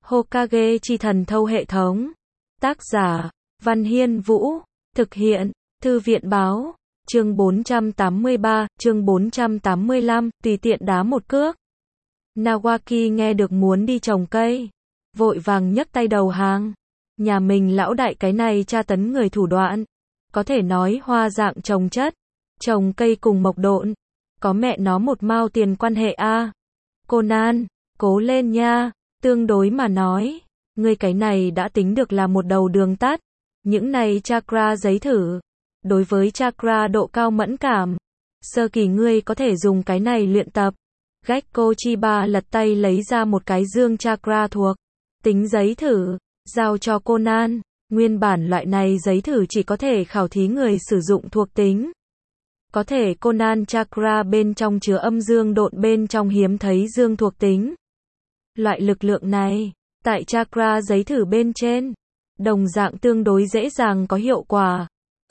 Hokage chi thần thâu hệ thống. Tác giả, Văn Hiên Vũ. Thực hiện, Thư viện báo. Chương 483, chương 485, tùy tiện đá một cước. Nawaki nghe được muốn đi trồng cây. Vội vàng nhấc tay đầu hàng. Nhà mình lão đại cái này tra tấn người thủ đoạn. Có thể nói hoa dạng trồng chất. Trồng cây cùng mộc độn. Có mẹ nó một mao tiền quan hệ a. Conan, cố lên nha. Tương đối mà nói, ngươi cái này đã tính được là một đầu đường tắt. Những này chakra giấy thử. Đối với chakra độ cao mẫn cảm, sơ kỳ ngươi có thể dùng cái này luyện tập. Gekko Chiba lật tay lấy ra một cái dương chakra thuộc tính giấy thử, giao cho Conan. Nguyên bản loại này giấy thử chỉ có thể khảo thí người sử dụng thuộc tính. Có thể Conan chakra bên trong chứa âm dương độn, bên trong hiếm thấy dương thuộc tính. Loại lực lượng này, tại chakra giấy thử bên trên, đồng dạng tương đối dễ dàng có hiệu quả.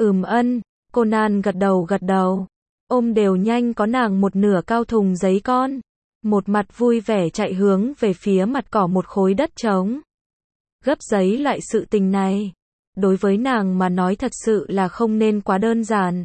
Conan gật đầu, ôm đều nhanh có nàng một nửa cao thùng giấy con. Một mặt vui vẻ chạy hướng về phía mặt cỏ một khối đất trống. Gấp giấy loại sự tình này, đối với nàng mà nói thật sự là không nên quá đơn giản.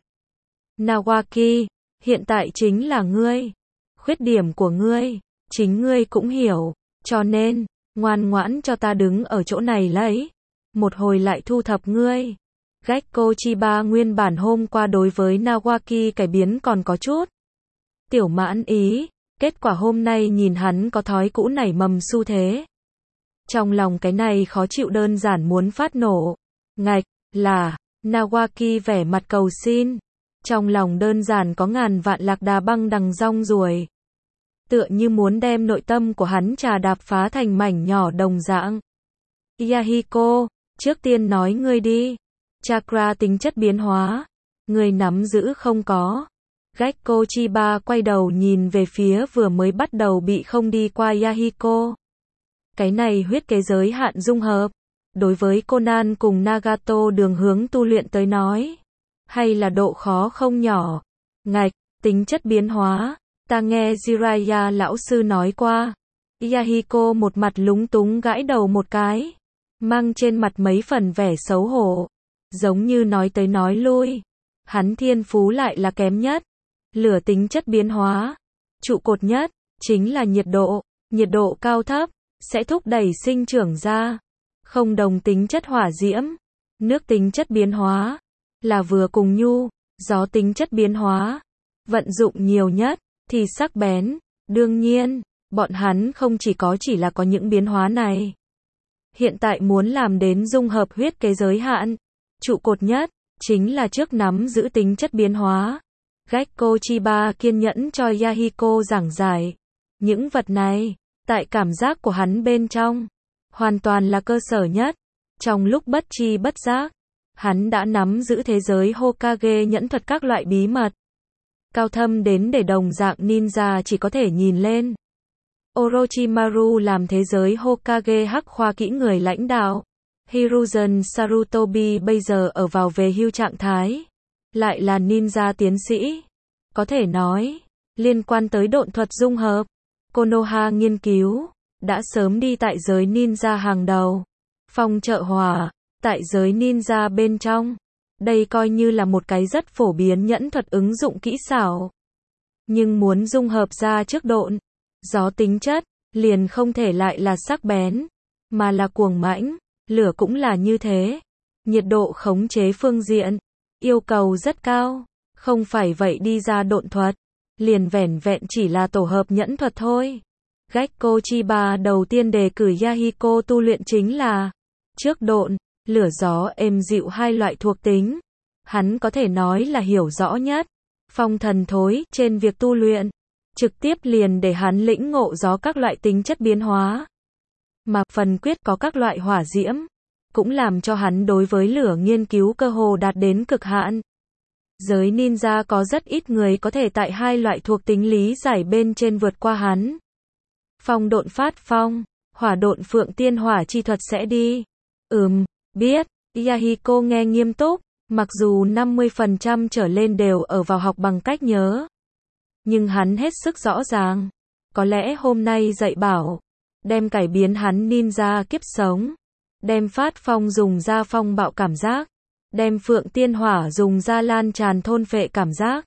Nawaki, hiện tại chính là ngươi. Khuyết điểm của ngươi, chính ngươi cũng hiểu. Cho nên, ngoan ngoãn cho ta đứng ở chỗ này lấy. Một hồi lại thu thập ngươi. Gekko Chiba nguyên bản hôm qua đối với Nawaki cải biến còn có chút tiểu mãn ý. Kết quả hôm nay nhìn hắn có thói cũ nảy mầm xu thế. Trong lòng cái này khó chịu đơn giản muốn phát nổ. Ngạch, là, Nawaki vẻ mặt cầu xin. Trong lòng đơn giản có ngàn vạn lạc đà băng đằng rong ruổi. Tựa như muốn đem nội tâm của hắn trà đạp phá thành mảnh nhỏ đồng dạng. Yahiko, trước tiên nói ngươi đi. Chakra tính chất biến hóa. Ngươi nắm giữ không có. Gekko Chiba quay đầu nhìn về phía vừa mới bắt đầu bị không đi qua Yahiko. Cái này huyết kế giới hạn dung hợp. Đối với Conan cùng Nagato đường hướng tu luyện tới nói. Hay là độ khó không nhỏ. Ngạch, tính chất biến hóa. Ta nghe Jiraiya lão sư nói qua. Yahiko một mặt lúng túng gãi đầu một cái. Mang trên mặt mấy phần vẻ xấu hổ. Giống như nói tới nói lui. Hắn thiên phú lại là kém nhất. Lửa tính chất biến hóa. Trụ cột nhất, chính là nhiệt độ. Nhiệt độ cao thấp, sẽ thúc đẩy sinh trưởng ra. Không đồng tính chất hỏa diễm. Nước tính chất biến hóa. Là vừa cùng nhu. Gió tính chất biến hóa. Vận dụng nhiều nhất. Thì sắc bén. Đương nhiên, bọn hắn không chỉ là có những biến hóa này. Hiện tại muốn làm đến dung hợp huyết kế giới hạn. Trụ cột nhất, chính là trước nắm giữ tính chất biến hóa. Gekko Chiba kiên nhẫn cho Yahiko giảng giải. Những vật này, tại cảm giác của hắn bên trong, hoàn toàn là cơ sở nhất. Trong lúc bất tri bất giác, hắn đã nắm giữ thế giới Hokage nhẫn thuật các loại bí mật. Cao thâm đến để đồng dạng ninja chỉ có thể nhìn lên. Orochimaru làm thế giới Hokage hắc khoa kỹ người lãnh đạo. Hiruzen Sarutobi bây giờ ở vào về hưu trạng thái. Lại là ninja tiến sĩ. Có thể nói, liên quan tới độn thuật dung hợp, Konoha nghiên cứu, đã sớm đi tại giới ninja hàng đầu. Phong trợ hỏa, tại giới ninja bên trong. Đây coi như là một cái rất phổ biến nhẫn thuật ứng dụng kỹ xảo. Nhưng muốn dung hợp ra trước độn, gió tính chất, liền không thể lại là sắc bén, mà là cuồng mãnh, lửa cũng là như thế. Nhiệt độ khống chế phương diện, yêu cầu rất cao, không phải vậy đi ra độn thuật, liền vẻn vẹn chỉ là tổ hợp nhẫn thuật thôi. Gekko Chiba đầu tiên đề cử Yahiko tu luyện chính là trước độn, lửa gió êm dịu hai loại thuộc tính. Hắn có thể nói là hiểu rõ nhất. Phong thần thối trên việc tu luyện, trực tiếp liền để hắn lĩnh ngộ gió các loại tính chất biến hóa. Mà phần quyết có các loại hỏa diễm, cũng làm cho hắn đối với lửa nghiên cứu cơ hồ đạt đến cực hạn. Giới ninja có rất ít người có thể tại hai loại thuộc tính lý giải bên trên vượt qua hắn. Phong độn phát phong, hỏa độn phượng tiên hỏa chi thuật sẽ đi. Biết. Yahiko nghe nghiêm túc, mặc dù 50% trở lên đều ở vào học bằng cách nhớ. Nhưng hắn hết sức rõ ràng. Có lẽ hôm nay dạy bảo, đem cải biến hắn ninja kiếp sống, đem phát phong dùng ra phong bạo cảm giác, đem phượng tiên hỏa dùng ra lan tràn thôn phệ cảm giác.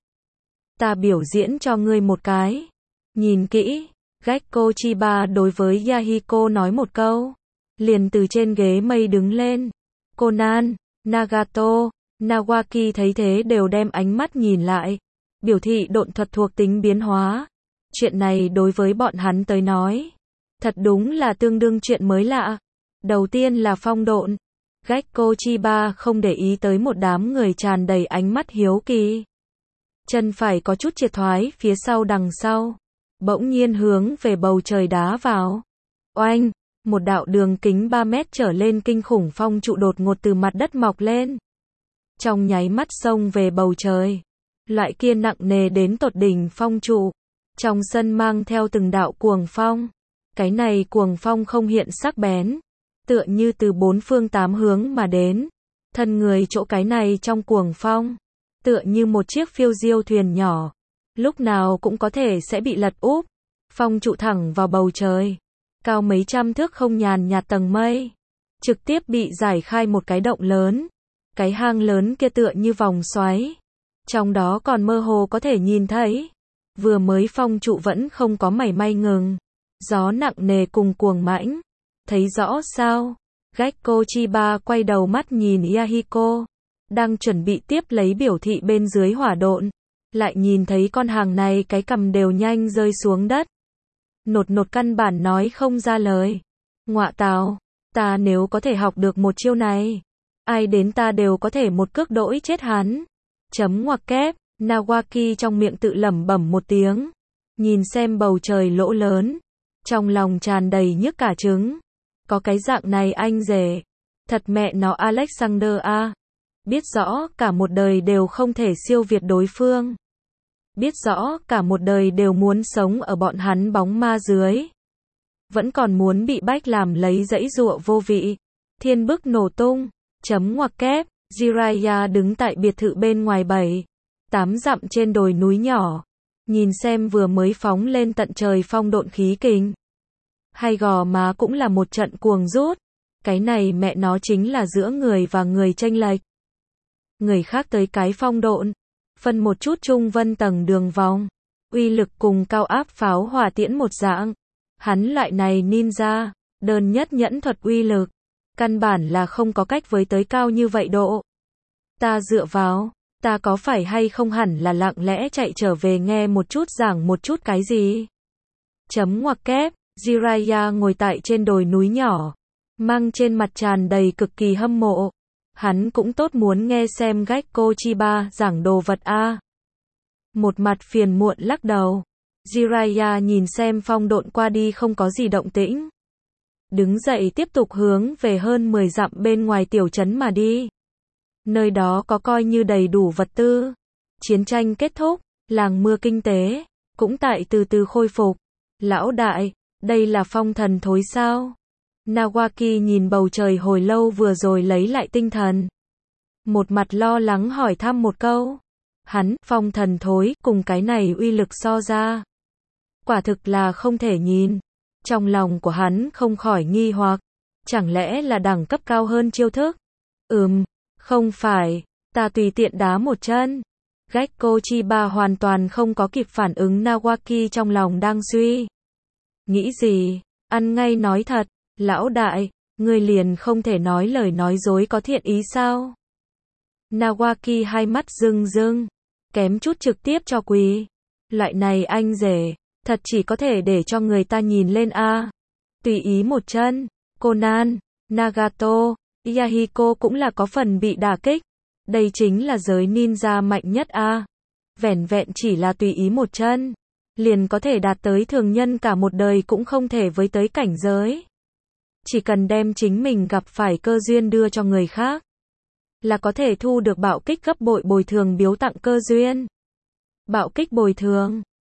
Ta biểu diễn cho ngươi một cái. Nhìn kỹ, Gekko Chiba đối với Yahiko nói một câu, liền từ trên ghế mây đứng lên. Conan, Nagato, Nawaki thấy thế đều đem ánh mắt nhìn lại, biểu thị độn thuật thuộc tính biến hóa. Chuyện này đối với bọn hắn tới nói, thật đúng là tương đương chuyện mới lạ. Đầu tiên là phong độn. Gekko Chiba không để ý tới một đám người tràn đầy ánh mắt hiếu kỳ. Chân phải có chút triệt thoái phía sau đằng sau, bỗng nhiên hướng về bầu trời đá vào. Oanh, một đạo đường kính 3 mét trở lên kinh khủng phong trụ đột ngột từ mặt đất mọc lên. Trong nháy mắt xông về bầu trời. Loại kia nặng nề đến tột đỉnh phong trụ. Trong sân mang theo từng đạo cuồng phong. Cái này cuồng phong không hiện sắc bén, tựa như từ bốn phương tám hướng mà đến. Thân người chỗ cái này trong cuồng phong, tựa như một chiếc phiêu diêu thuyền nhỏ, lúc nào cũng có thể sẽ bị lật úp. Phong trụ thẳng vào bầu trời, cao mấy trăm thước không nhàn nhạt tầng mây, trực tiếp bị giải khai một cái động lớn. Cái hang lớn kia tựa như vòng xoáy, trong đó còn mơ hồ có thể nhìn thấy, vừa mới phong trụ vẫn không có mảy may ngừng. Gió nặng nề cùng cuồng mãnh. Thấy rõ sao? Gekko Chiba quay đầu mắt nhìn Yahiko, đang chuẩn bị tiếp lấy biểu thị bên dưới hỏa độn, lại nhìn thấy con hàng này cái cằm đều nhanh rơi xuống đất. Nột nột căn bản nói không ra lời. Ngọa tào, ta nếu có thể học được một chiêu này, ai đến ta đều có thể một cước đỗi chết hắn. Chấm ngoặc kép, Nawaki trong miệng tự lẩm bẩm một tiếng, nhìn xem bầu trời lỗ lớn, trong lòng tràn đầy nhức cả trứng. Có cái dạng này anh rể, thật mẹ nó Alexander a. Biết rõ cả một đời đều không thể siêu việt đối phương. Biết rõ cả một đời đều muốn sống ở bọn hắn bóng ma dưới. Vẫn còn muốn bị bách làm lấy dãy dụa vô vị. Thiên bức nổ tung. Chấm ngoặc kép, Jiraiya đứng tại biệt thự bên ngoài 7-8 dặm trên đồi núi nhỏ. Nhìn xem vừa mới phóng lên tận trời phong độn khí kình. Hay gò má cũng là một trận cuồng rút. Cái này mẹ nó chính là giữa người và người chênh lệch. Người khác tới cái phong độn, phân một chút trung vân tầng đường vòng, uy lực cùng cao áp pháo hỏa tiễn một dạng. Hắn loại này ninja, đơn nhất nhẫn thuật uy lực, căn bản là không có cách với tới cao như vậy độ. Ta dựa vào, ta có phải hay không hẳn là lặng lẽ chạy trở về nghe một chút giảng một chút cái gì? Chấm ngoặc kép, Jiraiya ngồi tại trên đồi núi nhỏ, mang trên mặt tràn đầy cực kỳ hâm mộ. Hắn cũng tốt muốn nghe xem Gekko Chiba giảng đồ vật a. Một mặt phiền muộn lắc đầu. Jiraiya nhìn xem phong độn qua đi không có gì động tĩnh. Đứng dậy tiếp tục hướng về hơn 10 dặm bên ngoài tiểu trấn mà đi. Nơi đó có coi như đầy đủ vật tư. Chiến tranh kết thúc, làng mưa kinh tế cũng tại từ từ khôi phục. Lão đại, đây là phong thần thối sao? Nawaki nhìn bầu trời hồi lâu vừa rồi lấy lại tinh thần. Một mặt lo lắng hỏi thăm một câu. Hắn, phong thần thối, cùng cái này uy lực so ra. Quả thực là không thể nhìn. Trong lòng của hắn không khỏi nghi hoặc. Chẳng lẽ là đẳng cấp cao hơn chiêu thức? Không phải, ta tùy tiện đá một chân. Gekko Chiba hoàn toàn không có kịp phản ứng Nawaki trong lòng đang suy nghĩ gì, ăn ngay nói thật. Lão đại, ngươi liền không thể nói lời nói dối có thiện ý sao? Nawaki hai mắt rưng rưng, kém chút trực tiếp cho quỳ. Loại này anh rể, thật chỉ có thể để cho người ta nhìn lên a. Tùy ý một chân. Conan, Nagato, Yahiko cũng là có phần bị đả kích. Đây chính là giới ninja mạnh nhất a. Vẻn vẹn chỉ là tùy ý một chân, liền có thể đạt tới thường nhân cả một đời cũng không thể với tới cảnh giới. Chỉ cần đem chính mình gặp phải cơ duyên đưa cho người khác, là có thể thu được bạo kích gấp bội bồi thường biếu tặng cơ duyên. Bạo kích bồi thường,